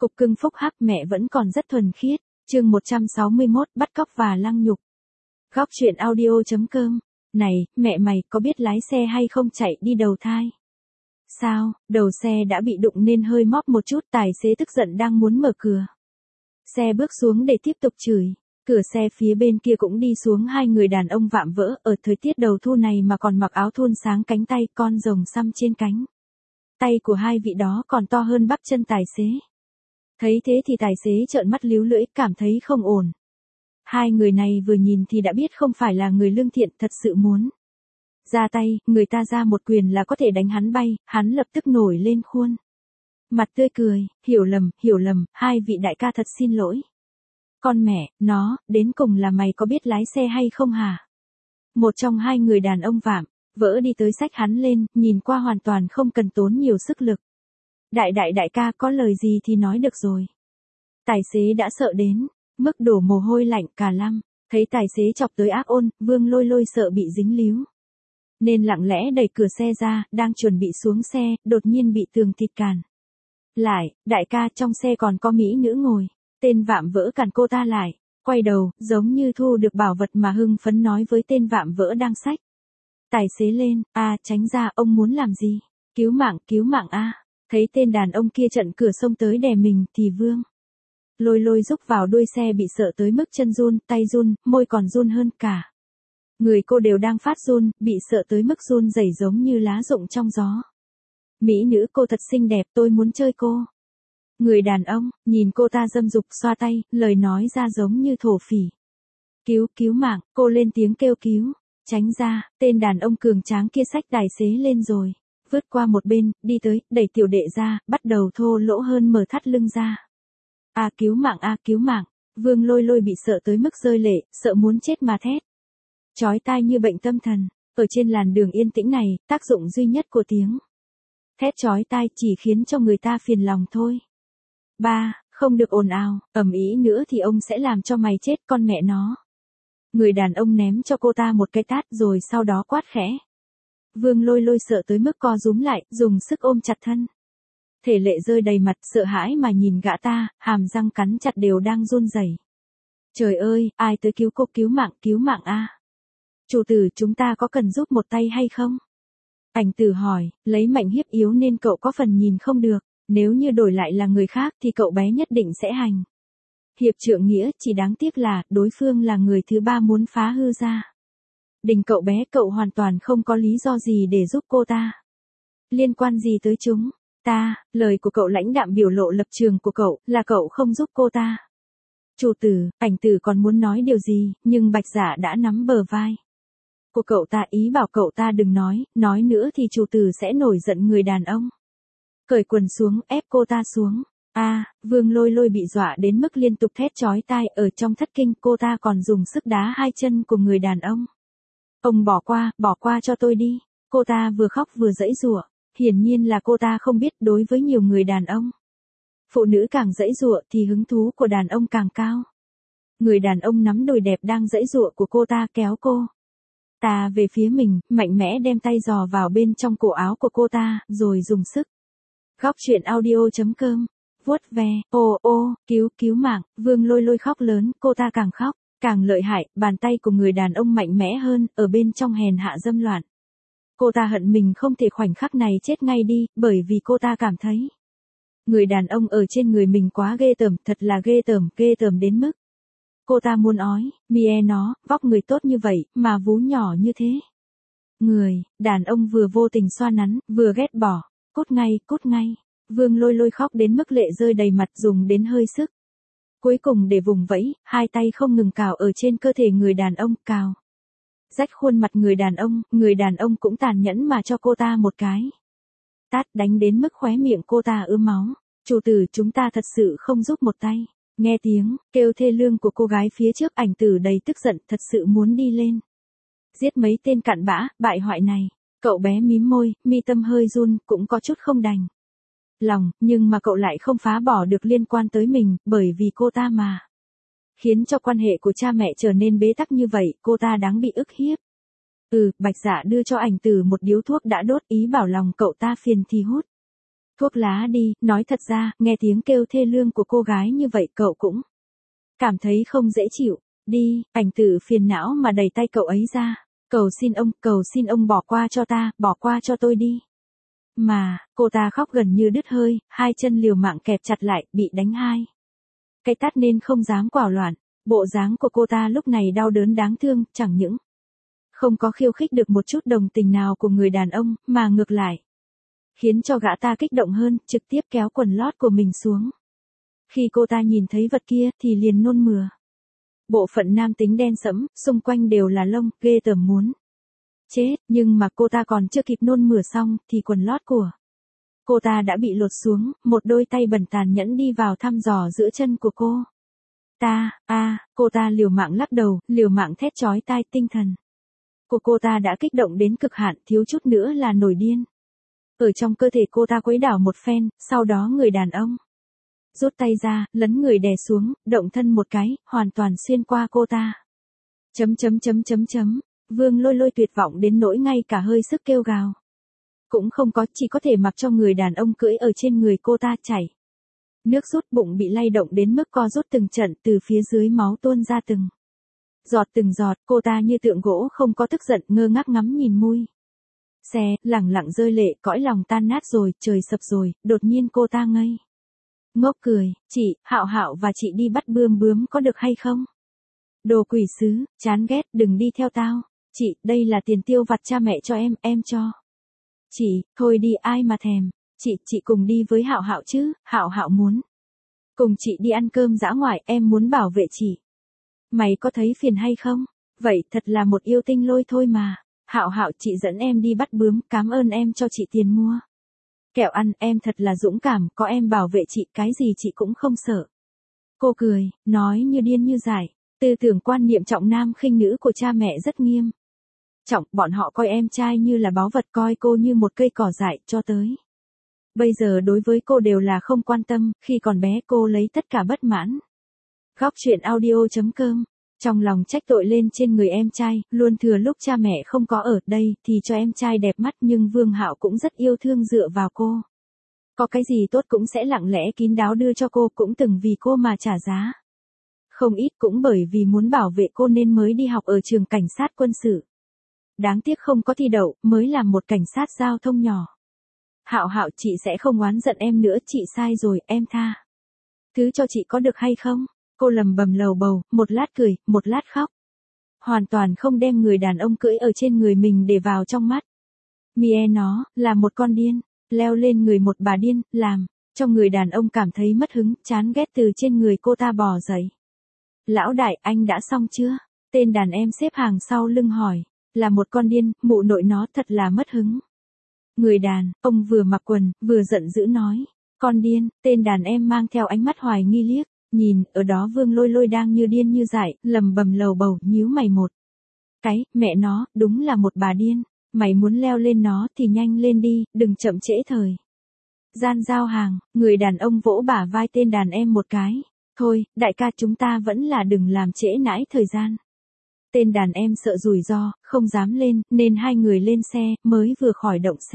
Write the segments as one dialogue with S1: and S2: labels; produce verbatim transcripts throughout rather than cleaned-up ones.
S1: Cục cưng phúc hắc mẹ vẫn còn rất thuần khiết. Chương một trăm sáu mươi mốt bắt cóc và lăng nhục. Góc truyện audio chấm com. Này, mẹ mày có biết lái xe hay không, chạy đi đầu thai? Sao, đầu xe đã bị đụng nên hơi móp một chút, tài xế tức giận đang muốn mở cửa. Xe bước xuống để tiếp tục chửi. Cửa xe phía bên kia cũng đi xuống hai người đàn ông vạm vỡ, ở thời tiết đầu thu này mà còn mặc áo thun sáng cánh tay, con rồng xăm trên cánh. Tay của hai vị đó còn to hơn bắp chân tài xế. Thấy thế thì tài xế trợn mắt líu lưỡi, cảm thấy không ổn. Hai người này vừa nhìn thì đã biết không phải là người lương thiện, thật sự muốn ra tay, người ta ra một quyền là có thể đánh hắn bay, hắn lập tức nổi lên khuôn mặt tươi cười, hiểu lầm, hiểu lầm, hai vị đại ca thật xin lỗi. Con mẹ, nó, đến cùng là mày có biết lái xe hay không hả? Một trong hai người đàn ông vạm vỡ đi tới xách hắn lên, nhìn qua hoàn toàn không cần tốn nhiều sức lực. Đại đại đại ca, có lời gì thì nói được rồi. Tài xế đã sợ đến mức đổ mồ hôi lạnh cả lăm. Thấy tài xế chọc tới ác ôn, Vương Lôi Lôi sợ bị dính líu, nên lặng lẽ đẩy cửa xe ra, đang chuẩn bị xuống xe, đột nhiên bị tường thịt cản lại. Đại ca, trong xe còn có mỹ nữ ngồi. Tên vạm vỡ cản cô ta lại, quay đầu, giống như thu được bảo vật mà hưng phấn nói với tên vạm vỡ đang xách tài xế lên. A, tránh ra, ông muốn làm gì? Cứu mạng, cứu mạng a. Thấy tên đàn ông kia chặn cửa xông tới đè mình thì Vương Lôi Lôi rúc vào đuôi xe, bị sợ tới mức chân run, tay run, môi còn run hơn cả người cô đều đang phát run, bị sợ tới mức run rẩy giống như lá rụng trong gió. Mỹ nữ, cô thật xinh đẹp, tôi muốn chơi cô. Người đàn ông nhìn cô ta dâm dục, xoa tay, lời nói ra giống như thổ phỉ. Cứu, cứu mạng, cô lên tiếng kêu cứu. Tránh ra, tên đàn ông cường tráng kia xách tài xế lên rồi vứt qua một bên, đi tới, đẩy tiểu đệ ra, bắt đầu thô lỗ hơn mở thắt lưng ra. A, cứu mạng a, cứu mạng. Vương Lôi Lôi bị sợ tới mức rơi lệ, sợ muốn chết mà thét chói tai như bệnh tâm thần. Ở trên làn đường yên tĩnh này, tác dụng duy nhất của tiếng thét chói tai chỉ khiến cho người ta phiền lòng thôi. Ba, không được ồn ào, ầm ĩ nữa thì ông sẽ làm cho mày chết, con mẹ nó. Người đàn ông ném cho cô ta một cái tát rồi sau đó quát khẽ. Vương Lôi Lôi sợ tới mức co rúm lại, dùng sức ôm chặt thân thể lệ rơi đầy mặt, sợ hãi mà nhìn gã ta, hàm răng cắn chặt đều đang run rẩy. Trời ơi, ai tới cứu cô, cứu mạng, cứu mạng a. Chủ tử, chúng ta có cần giúp một tay hay không? Ảnh tử hỏi, lấy mạnh hiếp yếu nên cậu có phần nhìn không được, nếu như đổi lại là người khác thì cậu bé nhất định sẽ hành hiệp trượng nghĩa, chỉ đáng tiếc là, đối phương là người thứ ba muốn phá hư gia đình cậu bé, cậu hoàn toàn không có lý do gì để giúp cô ta. Liên quan gì tới chúng ta? Lời của cậu lãnh đạm biểu lộ lập trường của cậu, là cậu không giúp cô ta. Chủ tử, ảnh tử còn muốn nói điều gì, nhưng Bạch Dạ đã nắm bờ vai của cậu ta, ý bảo cậu ta đừng nói, nói nữa thì chủ tử sẽ nổi giận. Người đàn ông cởi quần xuống, ép cô ta xuống. A, à, Vương Lôi Lôi bị dọa đến mức liên tục thét chói tai, ở trong thất kinh, cô ta còn dùng sức đá hai chân của người đàn ông. Ông bỏ qua, bỏ qua cho tôi đi. Cô ta vừa khóc vừa giãy giụa, hiển nhiên là cô ta không biết đối với nhiều người đàn ông, phụ nữ càng giãy giụa thì hứng thú của đàn ông càng cao. Người đàn ông nắm đùi đẹp đang giãy giụa của cô ta, kéo cô ta về phía mình, mạnh mẽ đem tay giò vào bên trong cổ áo của cô ta, rồi dùng sức. Góc truyện audio chấm com. Vuốt ve, ô ô, cứu, cứu mạng. Vương Lôi Lôi khóc lớn, cô ta càng khóc càng lợi hại, bàn tay của người đàn ông mạnh mẽ hơn, ở bên trong hèn hạ dâm loạn. Cô ta hận mình không thể khoảnh khắc này chết ngay đi, bởi vì cô ta cảm thấy người đàn ông ở trên người mình quá ghê tởm, thật là ghê tởm, ghê tởm đến mức cô ta muốn ói. Mie nó, vóc người tốt như vậy, mà vú nhỏ như thế. Người đàn ông vừa vô tình xoa nắn, vừa ghét bỏ. Cút ngay, cút ngay. Vương Lôi Lôi khóc đến mức lệ rơi đầy mặt, dùng đến hơi sức cuối cùng để vùng vẫy, hai tay không ngừng cào ở trên cơ thể người đàn ông, cào rách khuôn mặt người đàn ông. Người đàn ông cũng tàn nhẫn mà cho cô ta một cái tát, đánh đến mức khóe miệng cô ta ứa máu. Chủ tử, chúng ta thật sự không giúp một tay. Nghe tiếng kêu thê lương của cô gái phía trước, ảnh tử đầy tức giận, thật sự muốn đi lên giết mấy tên cặn bã, bại hoại này. Cậu bé mím môi, mi tâm hơi run, cũng có chút không đành lòng, nhưng mà cậu lại không phá bỏ được liên quan tới mình, bởi vì cô ta mà khiến cho quan hệ của cha mẹ trở nên bế tắc như vậy, cô ta đáng bị ức hiếp. Ừ, Bạch Dạ đưa cho ảnh tử một điếu thuốc đã đốt, ý bảo lòng cậu ta phiền thì hút Thuốc lá đi, nói thật ra, nghe tiếng kêu thê lương của cô gái như vậy cậu cũng cảm thấy không dễ chịu. Đi, ảnh tử phiền não mà đẩy tay cậu ấy ra. Cầu xin ông, cầu xin ông bỏ qua cho ta, bỏ qua cho tôi đi. Mà, cô ta khóc gần như đứt hơi, hai chân liều mạng kẹp chặt lại, bị đánh hai cái tát nên không dám quảo loạn. Bộ dáng của cô ta lúc này đau đớn đáng thương, chẳng những không có khiêu khích được một chút đồng tình nào của người đàn ông, mà ngược lại khiến cho gã ta kích động hơn, trực tiếp kéo quần lót của mình xuống. Khi cô ta nhìn thấy vật kia thì liền nôn mửa. Bộ phận nam tính đen sẫm, xung quanh đều là lông, ghê tởm muốn chết, nhưng mà cô ta còn chưa kịp nôn mửa xong thì quần lót của cô ta đã bị lột xuống, một đôi tay bẩn tàn nhẫn đi vào thăm dò giữa chân của cô. Ta, a, à, cô ta liều mạng lắc đầu, liều mạng thét chói tai, tinh thần của cô ta đã kích động đến cực hạn, thiếu chút nữa là nổi điên. Ở trong cơ thể cô ta quấy đảo một phen, sau đó người đàn ông rút tay ra, lấn người đè xuống, động thân một cái, hoàn toàn xuyên qua cô ta. Chấm chấm chấm chấm chấm, Vương Lôi Lôi tuyệt vọng đến nỗi ngay cả hơi sức kêu gào cũng không có, chỉ có thể mặc cho người đàn ông cưỡi ở trên người cô ta chảy nước rút, bụng bị lay động đến mức co rút từng trận, từ phía dưới máu tuôn ra từng giọt từng giọt. Cô ta như tượng gỗ không có tức giận, ngơ ngác ngắm nhìn mui xe, lẳng lặng rơi lệ, cõi lòng tan nát rồi, trời sập rồi. Đột nhiên cô ta ngây ngốc cười, chị, Hạo Hạo và chị đi bắt bươm bướm có được hay không? Đồ quỷ sứ, chán ghét, đừng đi theo tao. Chị, đây là tiền tiêu vặt cha mẹ cho em, em cho. Chị, thôi đi, ai mà thèm. Chị, chị cùng đi với Hạo Hạo chứ, Hạo Hạo muốn cùng chị đi ăn cơm dã ngoại, em muốn bảo vệ chị. Mày có thấy phiền hay không? Vậy thật là một yêu tinh lôi thôi mà. Hạo Hạo, chị dẫn em đi bắt bướm, cảm ơn em cho chị tiền mua kẹo ăn, em thật là dũng cảm, có em bảo vệ chị, cái gì chị cũng không sợ. Cô cười, nói như điên như dại. Tư tưởng quan niệm trọng nam khinh nữ của cha mẹ rất nghiêm trọng, bọn họ coi em trai như là báu vật, coi cô như một cây cỏ dại, cho tới bây giờ đối với cô đều là không quan tâm, khi còn bé cô lấy tất cả bất mãn. Góc truyện audio chấm com, trong lòng trách tội lên trên người em trai, luôn thừa lúc cha mẹ không có ở đây thì cho em trai đẹp mắt, nhưng Vương Hạo cũng rất yêu thương dựa vào cô. Có cái gì tốt cũng sẽ lặng lẽ kín đáo đưa cho cô, cũng từng vì cô mà trả giá không ít, cũng bởi vì muốn bảo vệ cô nên mới đi học ở trường cảnh sát quân sự. Đáng tiếc không có thi đậu, mới làm một cảnh sát giao thông nhỏ. Hạo Hạo, chị sẽ không oán giận em nữa, chị sai rồi, em tha thứ cho chị có được hay không? Cô lầm bầm lầu bầu, một lát cười, một lát khóc. Hoàn toàn không đem người đàn ông cưỡi ở trên người mình để vào trong mắt. Mie nó, là một con điên, leo lên người một bà điên, làm cho người đàn ông cảm thấy mất hứng, chán ghét, từ trên người cô ta bò dậy. Lão đại, anh đã xong chưa? Tên đàn em xếp hàng sau lưng hỏi. Là một con điên, mụ nội nó thật là mất hứng. Người đàn, ông vừa mặc quần, vừa giận dữ nói. Con điên, tên đàn em mang theo ánh mắt hoài nghi liếc. Nhìn, ở đó Vương Lôi Lôi đang như điên như dại, lầm bầm lầu bầu, nhíu mày một cái, mẹ nó, đúng là một bà điên. Mày muốn leo lên nó thì nhanh lên đi, đừng chậm trễ thời gian giao hàng. Người đàn ông vỗ bả vai tên đàn em một cái. Thôi, đại ca, chúng ta vẫn là đừng làm trễ nãi thời gian. Tên đàn em sợ rủi ro, không dám lên, nên hai người lên xe, mới vừa khỏi động xe.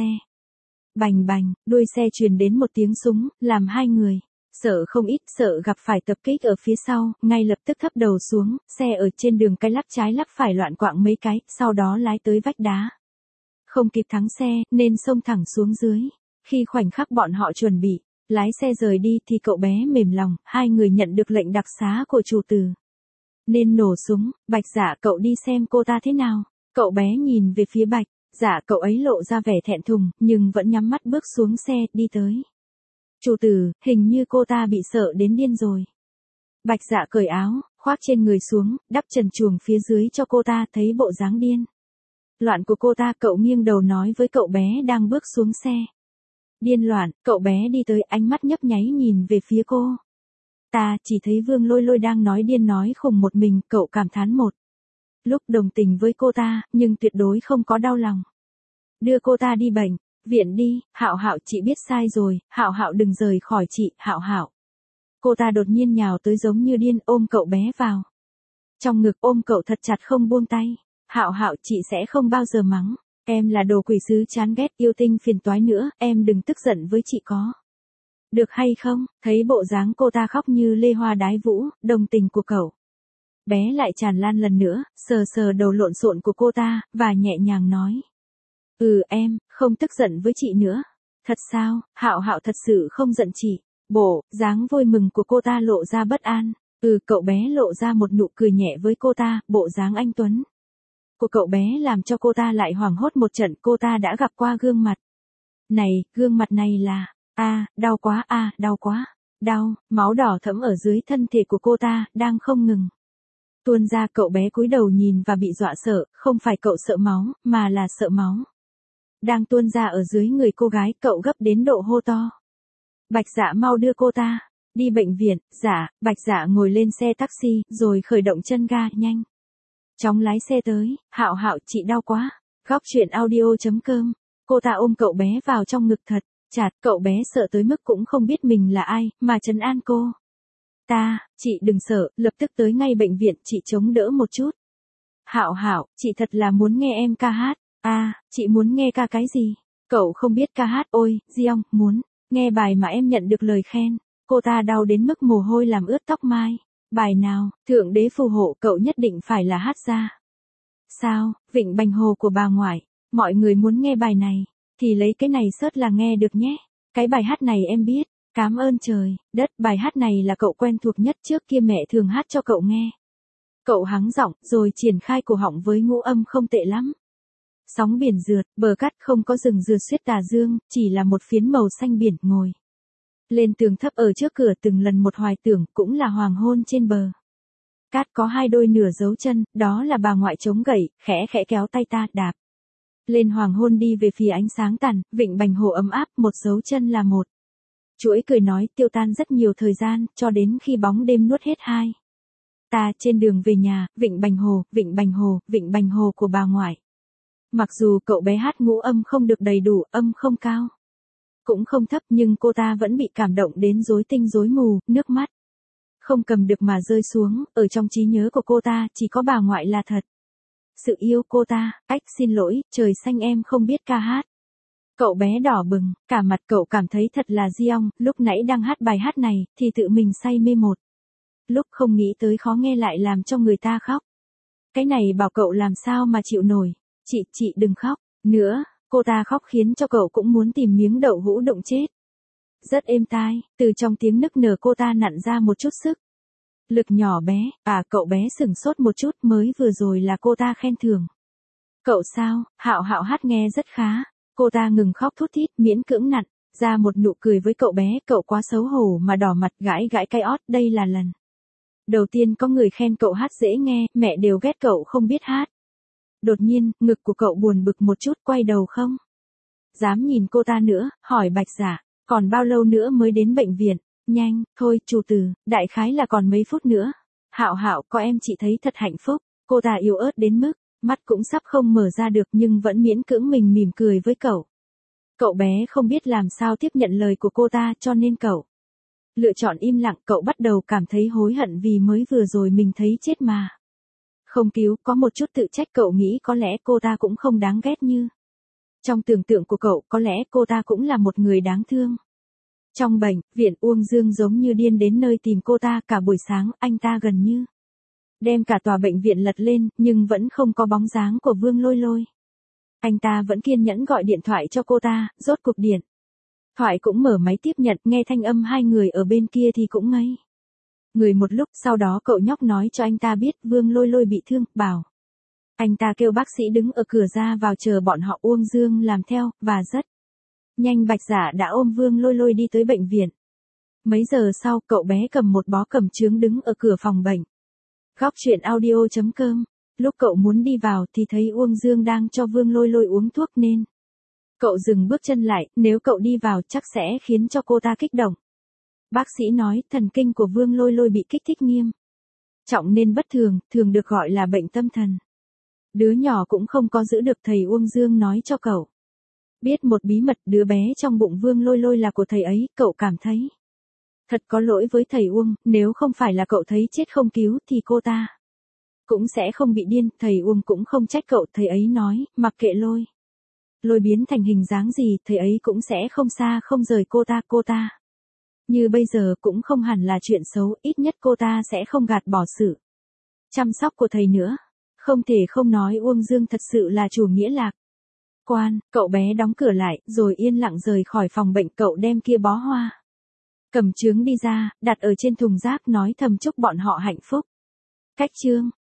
S1: Bành bành, đuôi xe truyền đến một tiếng súng, làm hai người sợ không ít, sợ gặp phải tập kích ở phía sau, ngay lập tức thấp đầu xuống, xe ở trên đường cái lắp trái lắp phải loạn quạng mấy cái, sau đó lái tới vách đá. Không kịp thắng xe, nên xông thẳng xuống dưới. Khi khoảnh khắc bọn họ chuẩn bị lái xe rời đi thì cậu bé mềm lòng, hai người nhận được lệnh đặc xá của chủ tử nên nổ súng. Bạch Dạ, cậu đi xem cô ta thế nào. Cậu bé nhìn về phía Bạch Dạ, cậu ấy lộ ra vẻ thẹn thùng, nhưng vẫn nhắm mắt bước xuống xe, đi tới. Chủ tử, hình như cô ta bị sợ đến điên rồi. Bạch Dạ cởi áo, khoác trên người xuống, đắp trần truồng phía dưới cho cô ta, thấy bộ dáng điên loạn của cô ta, cậu nghiêng đầu nói với cậu bé đang bước xuống xe. Điên loạn, cậu bé đi tới, ánh mắt nhấp nháy nhìn về phía cô. Ta chỉ thấy Vương Lôi Lôi đang nói điên nói khùng một mình, cậu cảm thán một lúc đồng tình với cô ta, nhưng tuyệt đối không có đau lòng. Đưa cô ta đi bệnh viện đi. Hạo Hạo, chị biết sai rồi, Hạo Hạo đừng rời khỏi chị, Hạo Hạo. Cô ta đột nhiên nhào tới giống như điên, ôm cậu bé vào trong ngực, ôm cậu thật chặt không buông tay. Hạo Hạo, chị sẽ không bao giờ mắng Em là đồ quỷ sứ chán ghét yêu tinh phiền toái nữa, em đừng tức giận với chị có. Được hay không? Thấy bộ dáng cô ta khóc như lê hoa đái vũ, đồng tình của cậu bé lại tràn lan lần nữa, sờ sờ đầu lộn xộn của cô ta, và nhẹ nhàng nói. Ừ em, không tức giận với chị nữa. Thật sao, Hạo Hạo thật sự không giận chị. Bộ, dáng vui mừng của cô ta lộ ra bất an. Ừ cậu bé lộ ra một nụ cười nhẹ với cô ta, bộ dáng anh Tuấn của cậu bé làm cho cô ta lại hoảng hốt một trận. Cô ta đã gặp qua gương mặt này, gương mặt này là, a à, đau quá a à, đau quá, đau, máu đỏ thẫm ở dưới thân thể của cô ta, đang không ngừng tuôn ra. Cậu bé cúi đầu nhìn và bị dọa sợ, không phải cậu sợ máu, mà là sợ máu đang tuôn ra ở dưới người cô gái. Cậu gấp đến độ hô to. Bạch Dạ mau đưa cô ta đi bệnh viện. Dạ, Bạch Dạ ngồi lên xe taxi, rồi khởi động chân ga, nhanh chóng lái xe tới. Hạo Hạo chị đau quá. Góc truyện audio chấm com. Cô ta ôm cậu bé vào trong ngực thật chặt. Cậu bé sợ tới mức cũng không biết mình là ai, mà trấn an cô ta. Chị đừng sợ, lập tức tới ngay bệnh viện, chị chống đỡ một chút. Hạo Hạo, chị thật là muốn nghe em ca hát. A, à, chị muốn nghe ca cái gì? Cậu không biết ca hát. Ôi, Giong, muốn nghe bài mà em nhận được lời khen. Cô ta đau đến mức mồ hôi làm ướt tóc mai. Bài nào? Thượng đế phù hộ, cậu nhất định phải là hát ra. Sao? Vịnh Bành Hồ của bà ngoại. Mọi người muốn nghe bài này, thì lấy cái này search là nghe được nhé. Cái bài hát này em biết. Cám ơn trời, đất, bài hát này là cậu quen thuộc nhất, trước kia mẹ thường hát cho cậu nghe. Cậu hắng giọng, rồi triển khai cổ họng với ngũ âm không tệ lắm. Sóng biển rượt, bờ cát không có rừng rượt xuyết tà dương, chỉ là một phiến màu xanh biển. Ngồi lên tường thấp ở trước cửa, từng lần một hoài tưởng, cũng là hoàng hôn trên bờ cát có hai đôi nửa dấu chân, đó là bà ngoại chống gậy, khẽ khẽ kéo tay ta, đạp lên hoàng hôn đi về phía ánh sáng tàn. Vịnh Bành Hồ ấm áp, một dấu chân là một chuỗi cười nói tiêu tan rất nhiều thời gian, cho đến khi bóng đêm nuốt hết hai ta. Trên đường về nhà, Vịnh Bành Hồ, Vịnh Bành Hồ, Vịnh Bành Hồ của bà ngoại. Mặc dù cậu bé hát ngũ âm không được đầy đủ, âm không cao, cũng không thấp, nhưng cô ta vẫn bị cảm động đến rối tinh rối mù, nước mắt không cầm được mà rơi xuống. Ở trong trí nhớ của cô ta, chỉ có bà ngoại là thật sự yêu cô ta. Ách xin lỗi, trời xanh em không biết ca hát. Cậu bé đỏ bừng, cả mặt. Cậu cảm thấy thật là Giong, lúc nãy đang hát bài hát này, thì tự mình say mê một lúc, không nghĩ tới khó nghe lại làm cho người ta khóc. Cái này bảo cậu làm sao mà chịu nổi. Chị, chị đừng khóc nữa. Cô ta khóc khiến cho cậu cũng muốn tìm miếng đậu hũ đụng chết. Rất êm tai, từ trong tiếng nức nở cô ta nặn ra một chút sức lực nhỏ bé. À, cậu bé sửng sốt một chút, mới vừa rồi là cô ta khen thưởng cậu sao? Hạo Hạo hát nghe rất khá. Cô ta ngừng khóc thút thít, miễn cưỡng nặn ra một nụ cười với cậu bé. Cậu quá xấu hổ mà đỏ mặt, gãi gãi cái ót. Đây là lần đầu tiên có người khen cậu hát dễ nghe, mẹ đều ghét cậu không biết hát. Đột nhiên, ngực của cậu buồn bực một chút, quay đầu không dám nhìn cô ta nữa, hỏi Bạch Dạ, còn bao lâu nữa mới đến bệnh viện? Nhanh, thôi, chủ tử, đại khái là còn mấy phút nữa. Hạo Hạo, có em chị thấy thật hạnh phúc. Cô ta yếu ớt đến mức mắt cũng sắp không mở ra được, nhưng vẫn miễn cưỡng mình mỉm cười với cậu. Cậu bé không biết làm sao tiếp nhận lời của cô ta, cho nên cậu lựa chọn im lặng. Cậu bắt đầu cảm thấy hối hận vì mới vừa rồi mình thấy chết mà không cứu, có một chút tự trách. Cậu nghĩ có lẽ cô ta cũng không đáng ghét như trong tưởng tượng của cậu, có lẽ cô ta cũng là một người đáng thương. Trong bệnh viện, Uông Dương giống như điên đến nơi tìm cô ta. Cả buổi sáng, anh ta gần như đem cả tòa bệnh viện lật lên, nhưng vẫn không có bóng dáng của Vương Lôi Lôi. Anh ta vẫn kiên nhẫn gọi điện thoại cho cô ta, rốt cuộc điện thoại cũng mở máy tiếp nhận, nghe thanh âm hai người ở bên kia thì cũng ngây người một lúc. Sau đó cậu nhóc nói cho anh ta biết Vương Lôi Lôi bị thương, bảo anh ta kêu bác sĩ đứng ở cửa ra vào chờ bọn họ. Uông Dương làm theo, và rất nhanh Bạch Dạ đã ôm Vương Lôi Lôi đi tới bệnh viện. Mấy giờ sau, cậu bé cầm một bó cẩm chướng đứng ở cửa phòng bệnh. Góc truyện audio chấm com. Lúc cậu muốn đi vào thì thấy Uông Dương đang cho Vương Lôi Lôi uống thuốc nên cậu dừng bước chân lại. Nếu cậu đi vào chắc sẽ khiến cho cô ta kích động. Bác sĩ nói thần kinh của Vương Lôi Lôi bị kích thích nghiêm trọng nên bất thường, thường được gọi là bệnh tâm thần. Đứa nhỏ cũng không có giữ được. Thầy Uông Dương nói cho cậu biết một bí mật, đứa bé trong bụng Vương Lôi Lôi là của thầy ấy. Cậu cảm thấy thật có lỗi với thầy Uông, nếu không phải là cậu thấy chết không cứu thì cô ta cũng sẽ không bị điên. Thầy Uông cũng không trách cậu, thầy ấy nói, mặc kệ Lôi Lôi biến thành hình dáng gì, thầy ấy cũng sẽ không xa không rời cô ta, cô ta. Như bây giờ cũng không hẳn là chuyện xấu, ít nhất cô ta sẽ không gạt bỏ sự chăm sóc của thầy nữa. Không thể không nói Uông Dương thật sự là chủ nghĩa lạc quan. Cậu bé đóng cửa lại, rồi yên lặng rời khỏi phòng bệnh. Cậu đem kia bó hoa cầm chướng đi ra, đặt ở trên thùng rác, nói thầm chúc bọn họ hạnh phúc. Cách chương